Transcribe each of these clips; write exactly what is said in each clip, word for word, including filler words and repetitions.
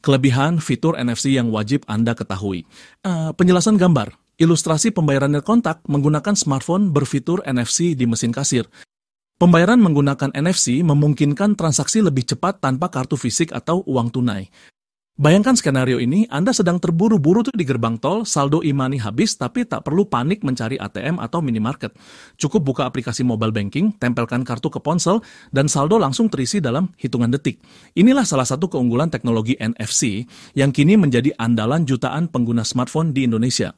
Kelebihan fitur N F C yang wajib Anda ketahui. Uh, penjelasan gambar. Ilustrasi pembayaran nirkontak menggunakan smartphone berfitur N F C di mesin kasir. Pembayaran menggunakan N F C memungkinkan transaksi lebih cepat tanpa kartu fisik atau uang tunai. Bayangkan skenario ini, Anda sedang terburu-buru tuh di gerbang tol, saldo e-money habis, tapi tak perlu panik mencari A T M atau minimarket. Cukup buka aplikasi mobile banking, tempelkan kartu ke ponsel, dan saldo langsung terisi dalam hitungan detik. Inilah salah satu keunggulan teknologi N F C yang kini menjadi andalan jutaan pengguna smartphone di Indonesia.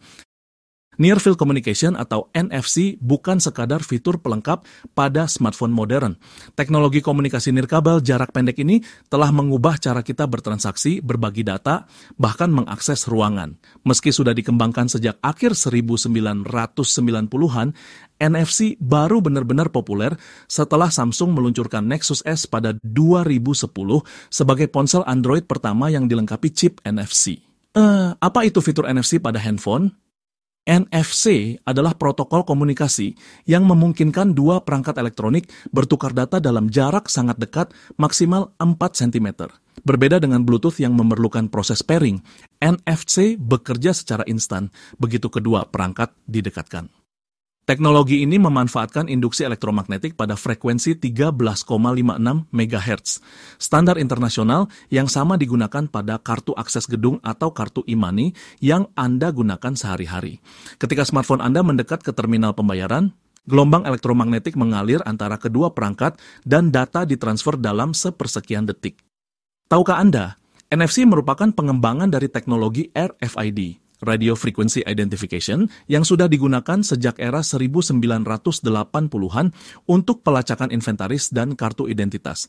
Near Field Communication atau N F C bukan sekadar fitur pelengkap pada smartphone modern. Teknologi komunikasi nirkabel jarak pendek ini telah mengubah cara kita bertransaksi, berbagi data, bahkan mengakses ruangan. Meski sudah dikembangkan sejak akhir seribu sembilan ratus sembilan puluhan, N F C baru benar-benar populer setelah Samsung meluncurkan Nexus S pada dua ribu sepuluh sebagai ponsel Android pertama yang dilengkapi chip N F C. Uh, apa itu fitur N F C pada handphone? N F C adalah protokol komunikasi yang memungkinkan dua perangkat elektronik bertukar data dalam jarak sangat dekat maksimal empat sentimeter. Berbeda dengan Bluetooth yang memerlukan proses pairing, N F C bekerja secara instan begitu kedua perangkat didekatkan. Teknologi ini memanfaatkan induksi elektromagnetik pada frekuensi tiga belas koma lima enam megahertz, standar internasional yang sama digunakan pada kartu akses gedung atau kartu e-money yang Anda gunakan sehari-hari. Ketika smartphone Anda mendekat ke terminal pembayaran, gelombang elektromagnetik mengalir antara kedua perangkat dan data ditransfer dalam sepersekian detik. Tahukah Anda, N F C merupakan pengembangan dari teknologi R F I D, Radio Frequency Identification, yang sudah digunakan sejak era seribu sembilan ratus delapan puluhan untuk pelacakan inventaris dan kartu identitas.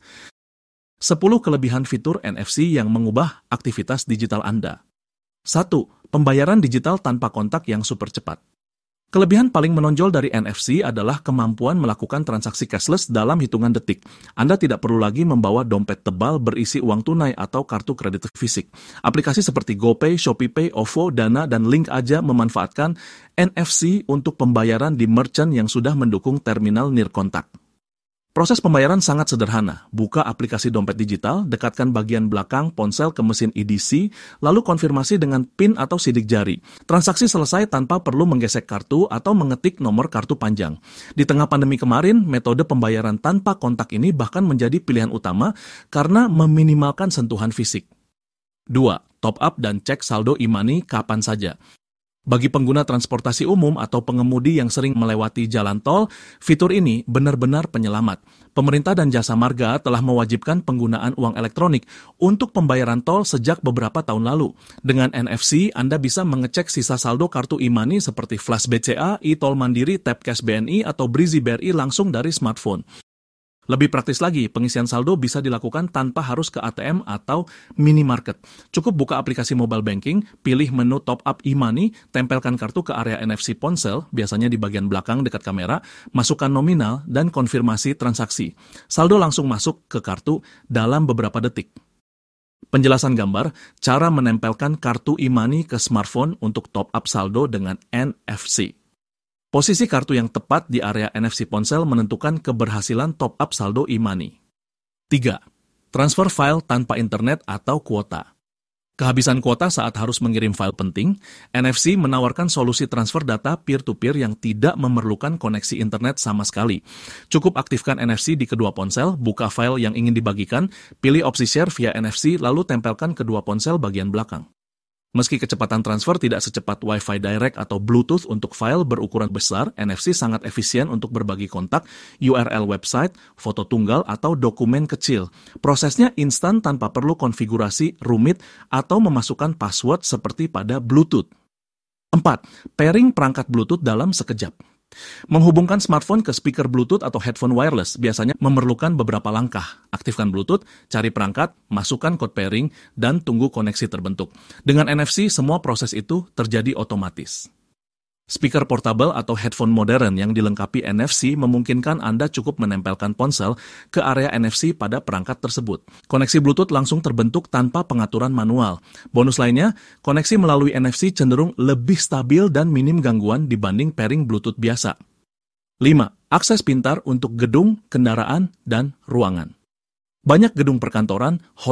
sepuluh kelebihan fitur N F C yang mengubah aktivitas digital Anda. satu. Pembayaran digital tanpa kontak yang super cepat. Kelebihan paling menonjol dari N F C adalah kemampuan melakukan transaksi cashless dalam hitungan detik. Anda tidak perlu lagi membawa dompet tebal berisi uang tunai atau kartu kredit fisik. Aplikasi seperti GoPay, ShopeePay, OVO, Dana, dan Link Aja memanfaatkan N F C untuk pembayaran di merchant yang sudah mendukung terminal nirkontak. Proses pembayaran sangat sederhana. Buka aplikasi dompet digital, dekatkan bagian belakang ponsel ke mesin E D C, lalu konfirmasi dengan PIN atau sidik jari. Transaksi selesai tanpa perlu menggesek kartu atau mengetik nomor kartu panjang. Di tengah pandemi kemarin, metode pembayaran tanpa kontak ini bahkan menjadi pilihan utama karena meminimalkan sentuhan fisik. dua. Top up dan cek saldo e-money kapan saja. Bagi pengguna transportasi umum atau pengemudi yang sering melewati jalan tol, fitur ini benar-benar penyelamat. Pemerintah dan jasa marga telah mewajibkan penggunaan uang elektronik untuk pembayaran tol sejak beberapa tahun lalu. Dengan N F C, Anda bisa mengecek sisa saldo kartu e-money seperti Flash B C A, e-tol Mandiri, Tap Cash B N I, atau Breezy B R I langsung dari smartphone. Lebih praktis lagi, pengisian saldo bisa dilakukan tanpa harus ke A T M atau minimarket. Cukup buka aplikasi mobile banking, pilih menu top up e-money, tempelkan kartu ke area N F C ponsel, biasanya di bagian belakang dekat kamera, masukkan nominal, dan konfirmasi transaksi. Saldo langsung masuk ke kartu dalam beberapa detik. Penjelasan gambar, cara menempelkan kartu e-money ke smartphone untuk top up saldo dengan N F C. Posisi kartu yang tepat di area N F C ponsel menentukan keberhasilan top up saldo e-money. tiga. Transfer file tanpa internet atau kuota. Kehabisan kuota saat harus mengirim file penting, N F C menawarkan solusi transfer data peer-to-peer yang tidak memerlukan koneksi internet sama sekali. Cukup aktifkan N F C di kedua ponsel, buka file yang ingin dibagikan, pilih opsi share via N F C, lalu tempelkan kedua ponsel bagian belakang. Meski kecepatan transfer tidak secepat Wi-Fi Direct atau Bluetooth untuk file berukuran besar, N F C sangat efisien untuk berbagi kontak, U R L website, foto tunggal, atau dokumen kecil. Prosesnya instan tanpa perlu konfigurasi rumit atau memasukkan password seperti pada Bluetooth. empat. Pairing perangkat Bluetooth dalam sekejap. Menghubungkan smartphone ke speaker Bluetooth atau headphone wireless biasanya memerlukan beberapa langkah. Aktifkan Bluetooth, cari perangkat, masukkan kode pairing, dan tunggu koneksi terbentuk. Dengan N F C, semua proses itu terjadi otomatis. Speaker portable atau headphone modern yang dilengkapi N F C memungkinkan Anda cukup menempelkan ponsel ke area N F C pada perangkat tersebut. Koneksi Bluetooth langsung terbentuk tanpa pengaturan manual. Bonus lainnya, koneksi melalui N F C cenderung lebih stabil dan minim gangguan dibanding pairing Bluetooth biasa. lima. Akses pintar untuk gedung, kendaraan, dan ruangan. Banyak gedung perkantoran, hotel,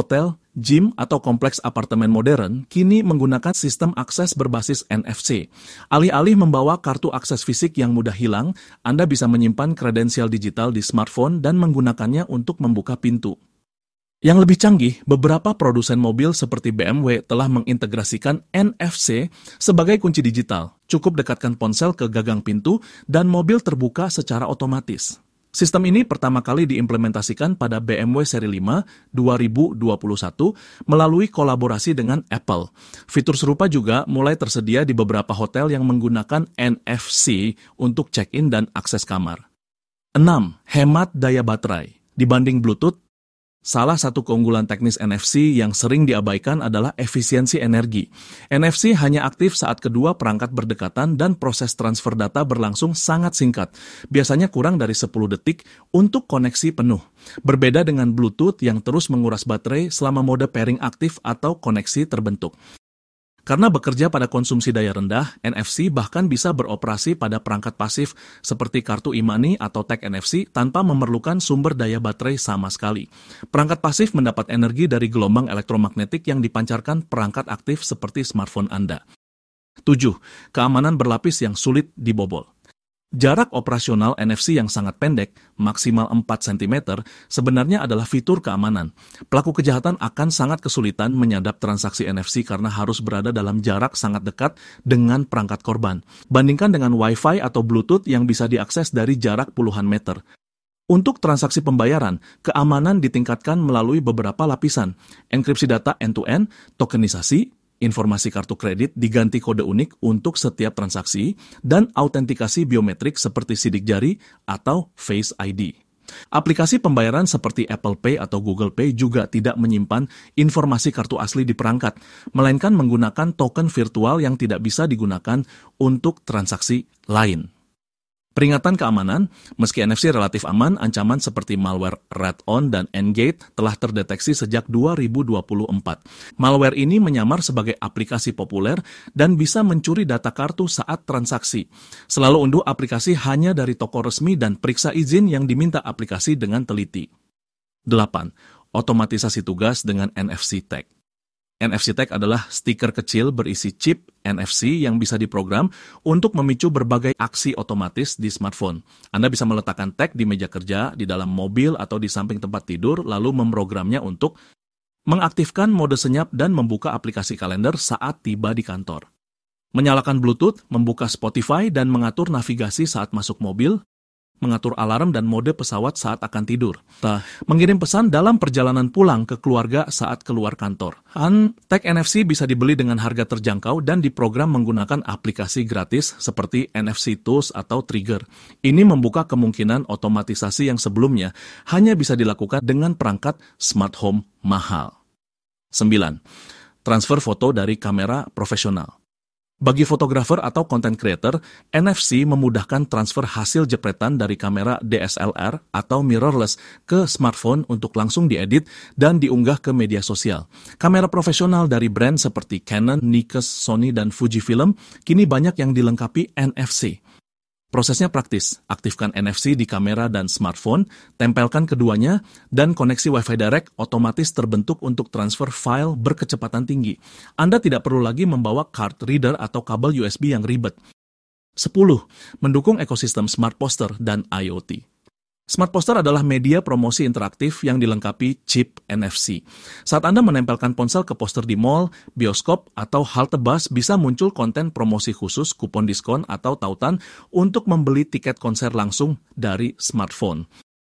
Gym atau kompleks apartemen modern kini menggunakan sistem akses berbasis N F C. Alih-alih membawa kartu akses fisik yang mudah hilang, Anda bisa menyimpan kredensial digital di smartphone dan menggunakannya untuk membuka pintu. Yang lebih canggih, beberapa produsen mobil seperti B M W telah mengintegrasikan N F C sebagai kunci digital. Cukup dekatkan ponsel ke gagang pintu dan mobil terbuka secara otomatis. Sistem ini pertama kali diimplementasikan pada B M W seri lima dua ribu dua puluh satu melalui kolaborasi dengan Apple. Fitur serupa juga mulai tersedia di beberapa hotel yang menggunakan N F C untuk check-in dan akses kamar. enam. Hemat daya baterai. Dibanding Bluetooth, salah satu keunggulan teknis N F C yang sering diabaikan adalah efisiensi energi. N F C hanya aktif saat kedua perangkat berdekatan dan proses transfer data berlangsung sangat singkat, biasanya kurang dari sepuluh detik untuk koneksi penuh. Berbeda dengan Bluetooth yang terus menguras baterai selama mode pairing aktif atau koneksi terbentuk. Karena bekerja pada konsumsi daya rendah, N F C bahkan bisa beroperasi pada perangkat pasif seperti kartu e-money atau tag N F C tanpa memerlukan sumber daya baterai sama sekali. Perangkat pasif mendapat energi dari gelombang elektromagnetik yang dipancarkan perangkat aktif seperti smartphone Anda. tujuh. Keamanan berlapis yang sulit dibobol. Jarak operasional N F C yang sangat pendek, maksimal empat sentimeter, sebenarnya adalah fitur keamanan. Pelaku kejahatan akan sangat kesulitan menyadap transaksi N F C karena harus berada dalam jarak sangat dekat dengan perangkat korban. Bandingkan dengan Wi-Fi atau Bluetooth yang bisa diakses dari jarak puluhan meter. Untuk transaksi pembayaran, keamanan ditingkatkan melalui beberapa lapisan. Enkripsi data end-to-end, tokenisasi, informasi kartu kredit diganti kode unik untuk setiap transaksi, dan autentikasi biometrik seperti sidik jari atau Face I D. Aplikasi pembayaran seperti Apple Pay atau Google Pay juga tidak menyimpan informasi kartu asli di perangkat, melainkan menggunakan token virtual yang tidak bisa digunakan untuk transaksi lain. Peringatan keamanan, meski N F C relatif aman, ancaman seperti malware Red-On dan N-Gate telah terdeteksi sejak dua ribu dua puluh empat. Malware ini menyamar sebagai aplikasi populer dan bisa mencuri data kartu saat transaksi. Selalu unduh aplikasi hanya dari toko resmi dan periksa izin yang diminta aplikasi dengan teliti. delapan. Otomatisasi tugas dengan N F C Tag. N F C Tag adalah stiker kecil berisi chip N F C yang bisa diprogram untuk memicu berbagai aksi otomatis di smartphone. Anda bisa meletakkan tag di meja kerja, di dalam mobil, atau di samping tempat tidur, lalu memprogramnya untuk mengaktifkan mode senyap dan membuka aplikasi kalender saat tiba di kantor. Menyalakan Bluetooth, membuka Spotify, dan mengatur navigasi saat masuk mobil, mengatur alarm dan mode pesawat saat akan tidur. Nah, mengirim pesan dalam perjalanan pulang ke keluarga saat keluar kantor. Han, tag N F C bisa dibeli dengan harga terjangkau dan diprogram menggunakan aplikasi gratis seperti N F C Tools atau Trigger. Ini membuka kemungkinan otomatisasi yang sebelumnya hanya bisa dilakukan dengan perangkat smart home mahal. sembilan. Transfer foto dari kamera profesional. Bagi fotografer atau content creator, N F C memudahkan transfer hasil jepretan dari kamera D S L R atau mirrorless ke smartphone untuk langsung diedit dan diunggah ke media sosial. Kamera profesional dari brand seperti Canon, Nikon, Sony, dan Fujifilm kini banyak yang dilengkapi N F C. Prosesnya praktis, aktifkan N F C di kamera dan smartphone, tempelkan keduanya, dan koneksi Wi-Fi Direct otomatis terbentuk untuk transfer file berkecepatan tinggi. Anda tidak perlu lagi membawa card reader atau kabel U S B yang ribet. sepuluh. Mendukung ekosistem Smart Poster dan I O T. Smart Poster adalah media promosi interaktif yang dilengkapi chip N F C. Saat Anda menempelkan ponsel ke poster di mall, bioskop, atau halte bus, bisa muncul konten promosi khusus, kupon diskon, atau tautan untuk membeli tiket konser langsung dari smartphone.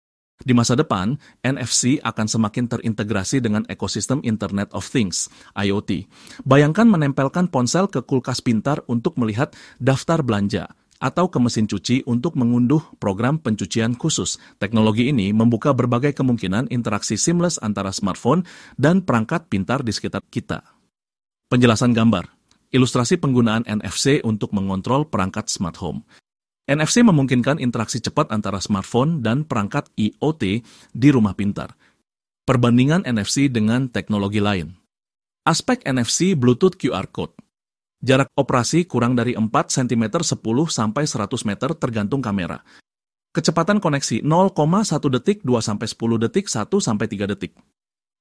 Di masa depan, N F C akan semakin terintegrasi dengan ekosistem Internet of Things, I O T. Bayangkan menempelkan ponsel ke kulkas pintar untuk melihat daftar belanja, atau ke mesin cuci untuk mengunduh program pencucian khusus. Teknologi ini membuka berbagai kemungkinan interaksi seamless antara smartphone dan perangkat pintar di sekitar kita. Penjelasan gambar. Ilustrasi penggunaan N F C untuk mengontrol perangkat smart home. N F C memungkinkan interaksi cepat antara smartphone dan perangkat I O T di rumah pintar. Perbandingan N F C dengan teknologi lain. Aspek N F C Bluetooth Q R Code. Jarak operasi kurang dari empat sentimeter sepuluh sampai seratus meter tergantung kamera. Kecepatan koneksi nol koma satu detik, dua sampai sepuluh detik, satu sampai tiga detik.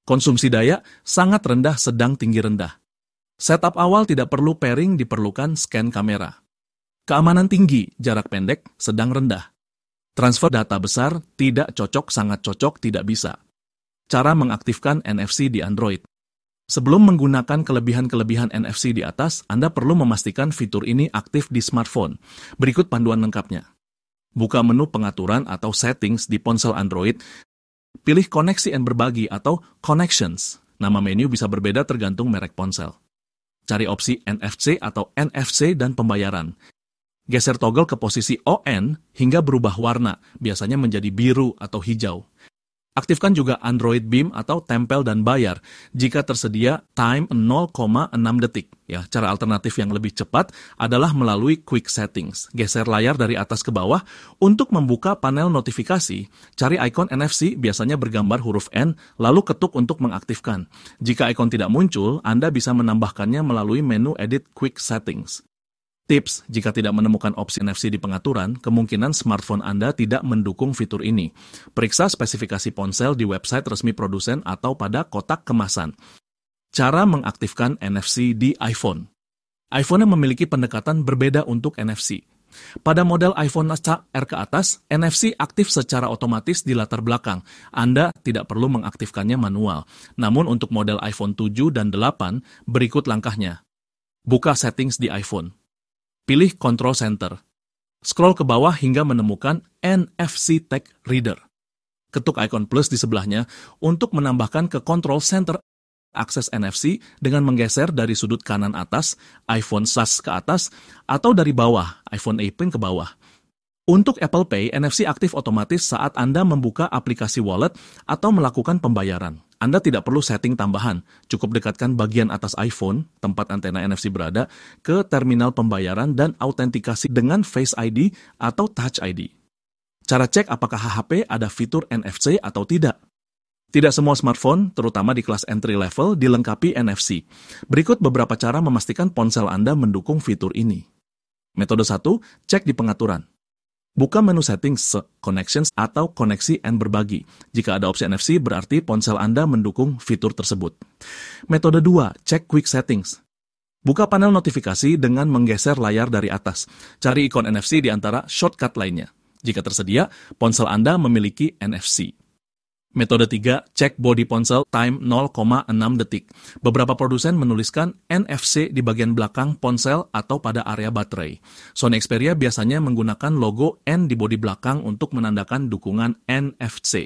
Konsumsi daya sangat rendah sedang tinggi rendah. Setup awal tidak perlu pairing, diperlukan scan kamera. Keamanan tinggi, jarak pendek, sedang rendah. Transfer data besar, tidak cocok, sangat cocok, tidak bisa. Cara mengaktifkan N F C di Android. Sebelum menggunakan kelebihan-kelebihan N F C di atas, Anda perlu memastikan fitur ini aktif di smartphone. Berikut panduan lengkapnya. Buka menu pengaturan atau settings di ponsel Android. Pilih koneksi and berbagi atau connections. Nama menu bisa berbeda tergantung merek ponsel. Cari opsi N F C atau N F C dan pembayaran. Geser toggle ke posisi O N hingga berubah warna, biasanya menjadi biru atau hijau. Aktifkan juga Android Beam atau tempel dan bayar jika tersedia time nol koma enam detik. Ya, cara alternatif yang lebih cepat adalah melalui Quick Settings. Geser layar dari atas ke bawah untuk membuka panel notifikasi. Cari ikon N F C biasanya bergambar huruf N, lalu ketuk untuk mengaktifkan. Jika ikon tidak muncul, Anda bisa menambahkannya melalui menu Edit Quick Settings. Tips, jika tidak menemukan opsi N F C di pengaturan, kemungkinan smartphone Anda tidak mendukung fitur ini. Periksa spesifikasi ponsel di website resmi produsen atau pada kotak kemasan. Cara mengaktifkan N F C di iPhone. iPhone yang memiliki pendekatan berbeda untuk N F C. Pada model iPhone R ke atas, N F C aktif secara otomatis di latar belakang. Anda tidak perlu mengaktifkannya manual. Namun untuk model iPhone tujuh dan delapan, berikut langkahnya. Buka settings di iPhone. Pilih Control Center. Scroll ke bawah hingga menemukan N F C Tech Reader. Ketuk ikon plus di sebelahnya untuk menambahkan ke Control Center akses N F C dengan menggeser dari sudut kanan atas, iPhone slash ke atas, atau dari bawah, iPhone delapan ke bawah. Untuk Apple Pay, N F C aktif otomatis saat Anda membuka aplikasi wallet atau melakukan pembayaran. Anda tidak perlu setting tambahan, cukup dekatkan bagian atas iPhone, tempat antena N F C berada, ke terminal pembayaran dan autentikasi dengan Face I D atau Touch I D. Cara cek apakah H P ada fitur N F C atau tidak. Tidak semua smartphone, terutama di kelas entry level, dilengkapi N F C. Berikut beberapa cara memastikan ponsel Anda mendukung fitur ini. Metode satu, cek di pengaturan. Buka menu settings, connections, atau koneksi and berbagi. Jika ada opsi N F C, berarti ponsel Anda mendukung fitur tersebut. Metode dua, cek quick settings. Buka panel notifikasi dengan menggeser layar dari atas. Cari ikon N F C di antara shortcut lainnya. Jika tersedia, ponsel Anda memiliki N F C. Metode tiga, cek bodi ponsel time nol koma enam detik. Beberapa produsen menuliskan N F C di bagian belakang ponsel atau pada area baterai. Sony Xperia biasanya menggunakan logo N di bodi belakang untuk menandakan dukungan N F C.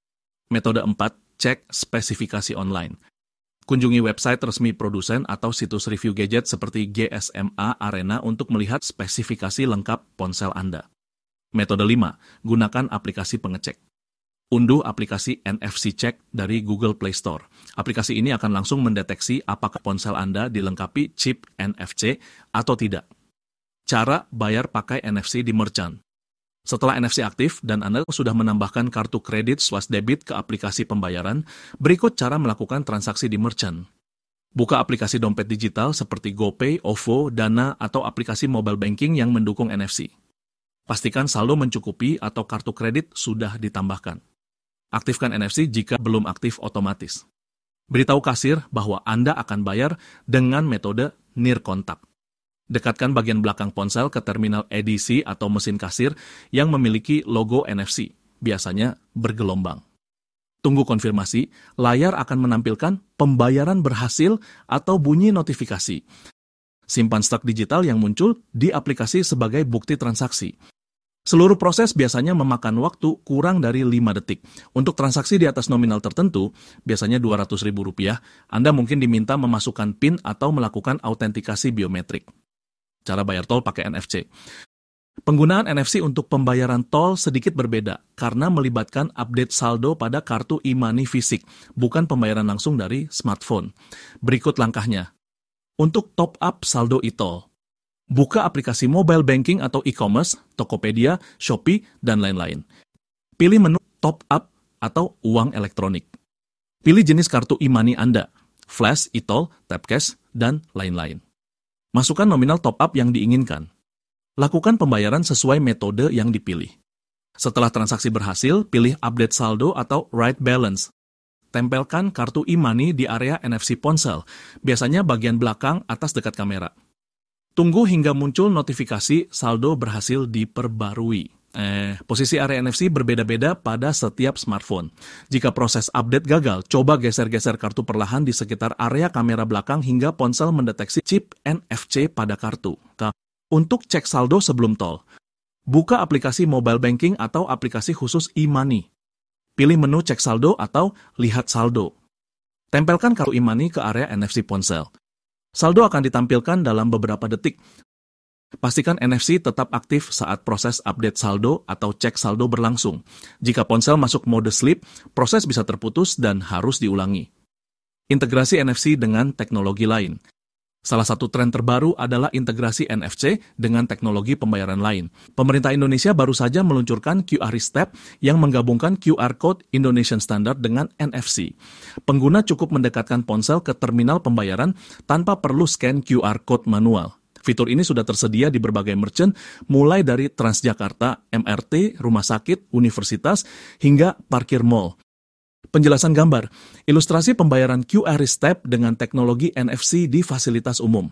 Metode empat, cek spesifikasi online. Kunjungi website resmi produsen atau situs review gadget seperti G S M A Arena untuk melihat spesifikasi lengkap ponsel Anda. Metode lima, gunakan aplikasi pengecek. Unduh aplikasi N F C Check dari Google Play Store. Aplikasi ini akan langsung mendeteksi apakah ponsel Anda dilengkapi chip N F C atau tidak. Cara bayar pakai N F C di merchant. Setelah N F C aktif dan Anda sudah menambahkan kartu kredit slash debit ke aplikasi pembayaran, berikut cara melakukan transaksi di merchant. Buka aplikasi dompet digital seperti GoPay, O V O, Dana, atau aplikasi mobile banking yang mendukung N F C. Pastikan saldo mencukupi atau kartu kredit sudah ditambahkan. Aktifkan N F C jika belum aktif otomatis. Beritahu kasir bahwa Anda akan bayar dengan metode near contact. Dekatkan bagian belakang ponsel ke terminal E D C atau mesin kasir yang memiliki logo N F C, biasanya bergelombang. Tunggu konfirmasi, layar akan menampilkan pembayaran berhasil atau bunyi notifikasi. Simpan stok digital yang muncul di aplikasi sebagai bukti transaksi. Seluruh proses biasanya memakan waktu kurang dari lima detik. Untuk transaksi di atas nominal tertentu, biasanya dua ratus ribu rupiah, Anda mungkin diminta memasukkan PIN atau melakukan autentikasi biometrik. Cara bayar tol pakai N F C. Penggunaan N F C untuk pembayaran tol sedikit berbeda karena melibatkan update saldo pada kartu e-money fisik, bukan pembayaran langsung dari smartphone. Berikut langkahnya. Untuk top up saldo e-tol. Buka aplikasi mobile banking atau e-commerce, Tokopedia, Shopee, dan lain-lain. Pilih menu top up atau uang elektronik. Pilih jenis kartu e-money Anda, flash, e-tol, tap cash, dan lain-lain. Masukkan nominal top up yang diinginkan. Lakukan pembayaran sesuai metode yang dipilih. Setelah transaksi berhasil, pilih update saldo atau write balance. Tempelkan kartu e-money di area N F C ponsel, biasanya bagian belakang atas dekat kamera. Tunggu hingga muncul notifikasi saldo berhasil diperbarui. Eh, posisi area N F C berbeda-beda pada setiap smartphone. Jika proses update gagal, coba geser-geser kartu perlahan di sekitar area kamera belakang hingga ponsel mendeteksi chip N F C pada kartu. Untuk cek saldo sebelum tol, buka aplikasi mobile banking atau aplikasi khusus e-money. Pilih menu cek saldo atau lihat saldo. Tempelkan kartu e-money ke area N F C ponsel. Saldo akan ditampilkan dalam beberapa detik. Pastikan N F C tetap aktif saat proses update saldo atau cek saldo berlangsung. Jika ponsel masuk mode sleep, proses bisa terputus dan harus diulangi. Integrasi N F C dengan teknologi lain. Salah satu tren terbaru adalah integrasi N F C dengan teknologi pembayaran lain. Pemerintah Indonesia baru saja meluncurkan Q R Step yang menggabungkan Q R Code Indonesian Standard dengan N F C. Pengguna cukup mendekatkan ponsel ke terminal pembayaran tanpa perlu scan Q R Code manual. Fitur ini sudah tersedia di berbagai merchant, mulai dari Transjakarta, M R T, rumah sakit, universitas, hingga parkir mall. Penjelasan gambar, ilustrasi pembayaran Q R Step dengan teknologi N F C di fasilitas umum.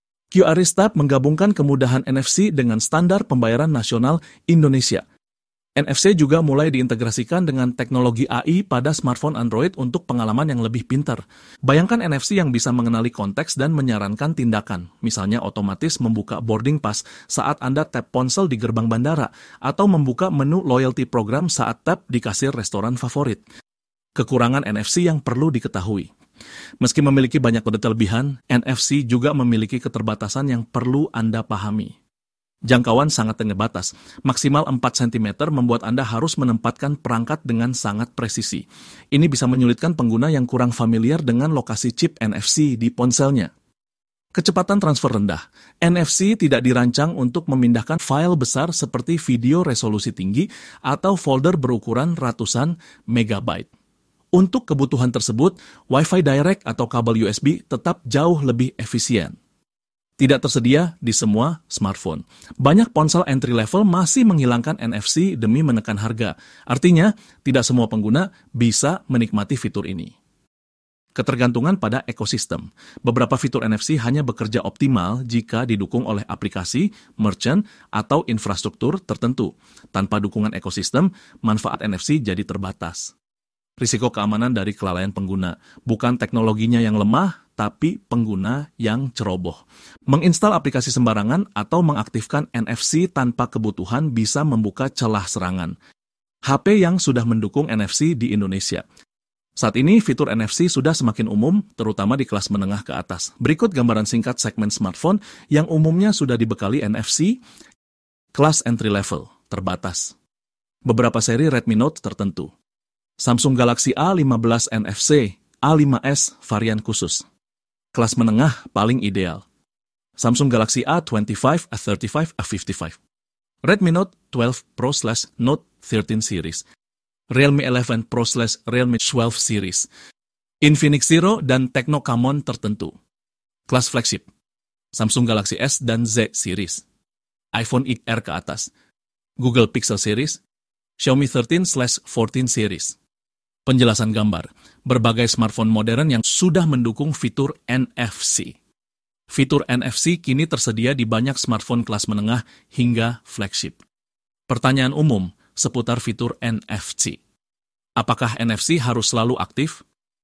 Q R Step menggabungkan kemudahan N F C dengan standar pembayaran nasional Indonesia. N F C juga mulai diintegrasikan dengan teknologi A I pada smartphone Android untuk pengalaman yang lebih pintar. Bayangkan N F C yang bisa mengenali konteks dan menyarankan tindakan, misalnya otomatis membuka boarding pass saat Anda tap ponsel di gerbang bandara, atau membuka menu loyalty program saat tap di kasir restoran favorit. Kekurangan N F C yang perlu diketahui. Meski memiliki banyak kelebihan, N F C juga memiliki keterbatasan yang perlu Anda pahami. Jangkauan sangat terbatas, maksimal empat sentimeter membuat Anda harus menempatkan perangkat dengan sangat presisi. Ini bisa menyulitkan pengguna yang kurang familiar dengan lokasi chip N F C di ponselnya. Kecepatan transfer rendah. N F C tidak dirancang untuk memindahkan file besar seperti video resolusi tinggi atau folder berukuran ratusan megabyte. Untuk kebutuhan tersebut, Wi-Fi Direct atau kabel U S B tetap jauh lebih efisien. Tidak tersedia di semua smartphone. Banyak ponsel entry level masih menghilangkan N F C demi menekan harga. Artinya, tidak semua pengguna bisa menikmati fitur ini. Ketergantungan pada ekosistem. Beberapa fitur N F C hanya bekerja optimal jika didukung oleh aplikasi, merchant, atau infrastruktur tertentu. Tanpa dukungan ekosistem, manfaat N F C jadi terbatas. Risiko keamanan dari kelalaian pengguna, bukan teknologinya yang lemah, tapi pengguna yang ceroboh. Menginstal aplikasi sembarangan atau mengaktifkan N F C tanpa kebutuhan bisa membuka celah serangan. H P yang sudah mendukung N F C di Indonesia. Saat ini, fitur N F C sudah semakin umum, terutama di kelas menengah ke atas. Berikut gambaran singkat segmen smartphone yang umumnya sudah dibekali N F C, kelas entry level, terbatas. Beberapa seri Redmi Note tertentu. Samsung Galaxy A lima belas N F C, A lima S varian khusus. Kelas menengah paling ideal. Samsung Galaxy A dua puluh lima, A tiga puluh lima, A lima puluh lima. Redmi Note dua belas Pro slash Note tiga belas series. Realme eleven Pro slash Realme dua belas series. Infinix Zero dan Tecno Camon tertentu. Kelas flagship. Samsung Galaxy S dan Z series. iPhone X R ke atas. Google Pixel series. Xiaomi tiga belas slash empat belas series. Penjelasan gambar, berbagai smartphone modern yang sudah mendukung fitur N F C. Fitur N F C kini tersedia di banyak smartphone kelas menengah hingga flagship. Pertanyaan umum seputar fitur N F C. Apakah N F C harus selalu aktif?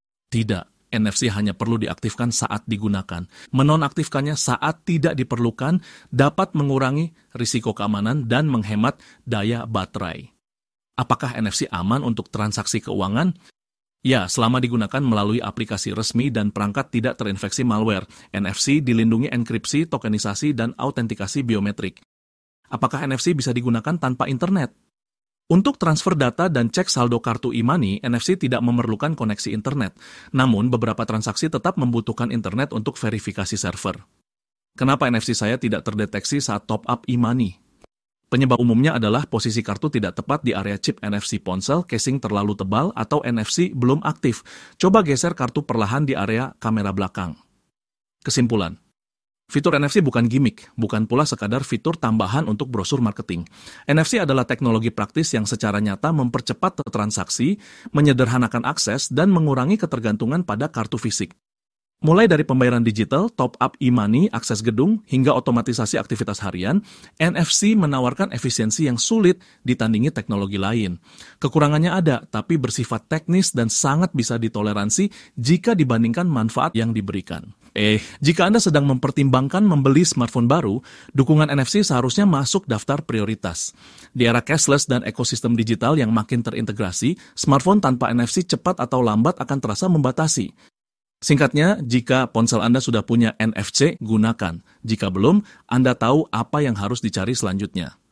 Tidak, N F C hanya perlu diaktifkan saat digunakan. Menonaktifkannya saat tidak diperlukan dapat mengurangi risiko keamanan dan menghemat daya baterai. Apakah N F C aman untuk transaksi keuangan? Ya, selama digunakan melalui aplikasi resmi dan perangkat tidak terinfeksi malware. N F C dilindungi enkripsi, tokenisasi, dan autentikasi biometrik. Apakah N F C bisa digunakan tanpa internet? Untuk transfer data dan cek saldo kartu e-money, N F C tidak memerlukan koneksi internet. Namun, beberapa transaksi tetap membutuhkan internet untuk verifikasi server. Kenapa N F C saya tidak terdeteksi saat top-up e-money? Penyebab umumnya adalah posisi kartu tidak tepat di area chip N F C ponsel, casing terlalu tebal, atau N F C belum aktif. Coba geser kartu perlahan di area kamera belakang. Kesimpulan, Fitur N F C bukan gimmick, bukan pula sekadar fitur tambahan untuk brosur marketing. N F C adalah teknologi praktis yang secara nyata mempercepat transaksi, menyederhanakan akses, dan mengurangi ketergantungan pada kartu fisik. Mulai dari pembayaran digital, top-up e-money, akses gedung, hingga otomatisasi aktivitas harian, N F C menawarkan efisiensi yang sulit ditandingi teknologi lain. Kekurangannya ada, tapi bersifat teknis dan sangat bisa ditoleransi jika dibandingkan manfaat yang diberikan. Eh, jika Anda sedang mempertimbangkan membeli smartphone baru, dukungan N F C seharusnya masuk daftar prioritas. Di era cashless dan ekosistem digital yang makin terintegrasi, smartphone tanpa N F C cepat atau lambat akan terasa membatasi. Singkatnya, jika ponsel Anda sudah punya N F C, gunakan. Jika belum, Anda tahu apa yang harus dicari selanjutnya.